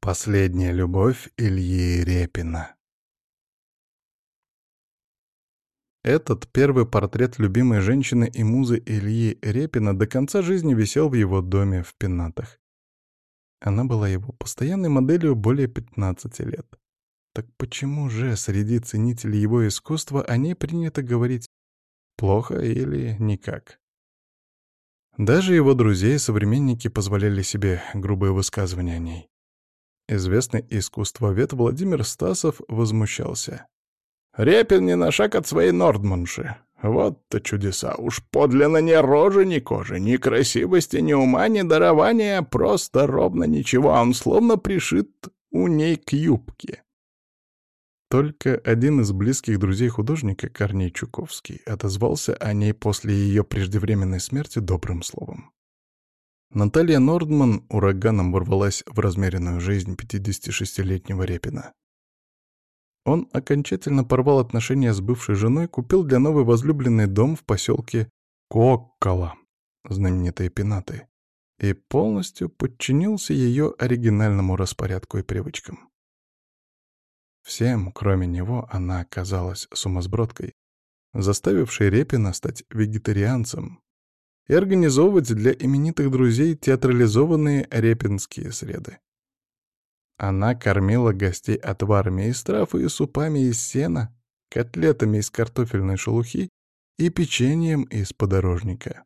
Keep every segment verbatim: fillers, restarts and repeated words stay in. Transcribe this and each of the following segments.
Последняя любовь Ильи Репина. Этот первый портрет любимой женщины и музы Ильи Репина до конца жизни висел в его доме в Пенатах. Она была его постоянной моделью более пятнадцати лет. Так почему же среди ценителей его искусства о ней принято говорить плохо или никак? Даже его друзья и современники позволяли себе грубые высказывания о ней. Известный искусствовед Владимир Стасов возмущался. «Репин не на шаг от своей Нордманши. Вот-то чудеса! Уж подлинно ни рожи, ни кожи, ни красивости, ни ума, ни дарования, просто ровно ничего, а он словно пришит у ней к юбке». Только один из близких друзей художника, Корней Чуковский, отозвался о ней после ее преждевременной смерти добрым словом. Наталья Нордман ураганом ворвалась в размеренную жизнь пятидесятишестилетнего Репина. Он окончательно порвал отношения с бывшей женой, купил для новой возлюбленной дом в поселке Коккола, знаменитые Пенаты, и полностью подчинился ее оригинальному распорядку и привычкам. Всем, кроме него, она оказалась сумасбродкой, заставившей Репина стать вегетарианцем и организовывать для именитых друзей театрализованные репинские среды. Она кормила гостей отварами из трав и супами из сена, котлетами из картофельной шелухи и печеньем из подорожника.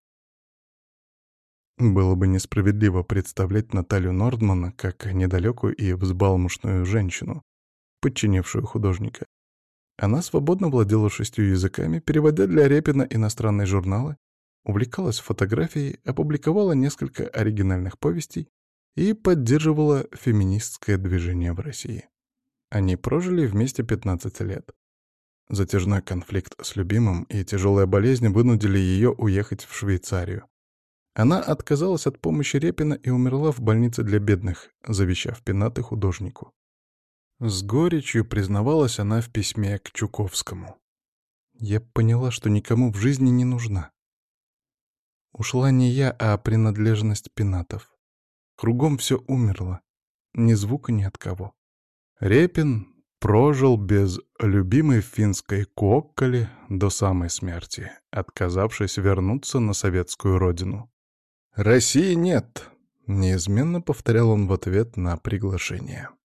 Было бы несправедливо представлять Наталью Нордман как недалекую и взбалмошную женщину, подчинившую художника. Она свободно владела шестью языками, переводя для Репина иностранные журналы, увлекалась фотографией, опубликовала несколько оригинальных повестей и поддерживала феминистское движение в России. Они прожили вместе пятнадцать лет. Затяжной конфликт с любимым и тяжелая болезнь вынудили ее уехать в Швейцарию. Она отказалась от помощи Репина и умерла в больнице для бедных, завещав Пенаты художнику. С горечью признавалась она в письме к Чуковскому. «Я поняла, что никому в жизни не нужна. Ушла не я, а принадлежность Пенатов. Кругом все умерло. Ни звука ни от кого». Репин прожил без любимой финской Кокколи до самой смерти, отказавшись вернуться на советскую родину. «России нет», — неизменно повторял он в ответ на приглашение.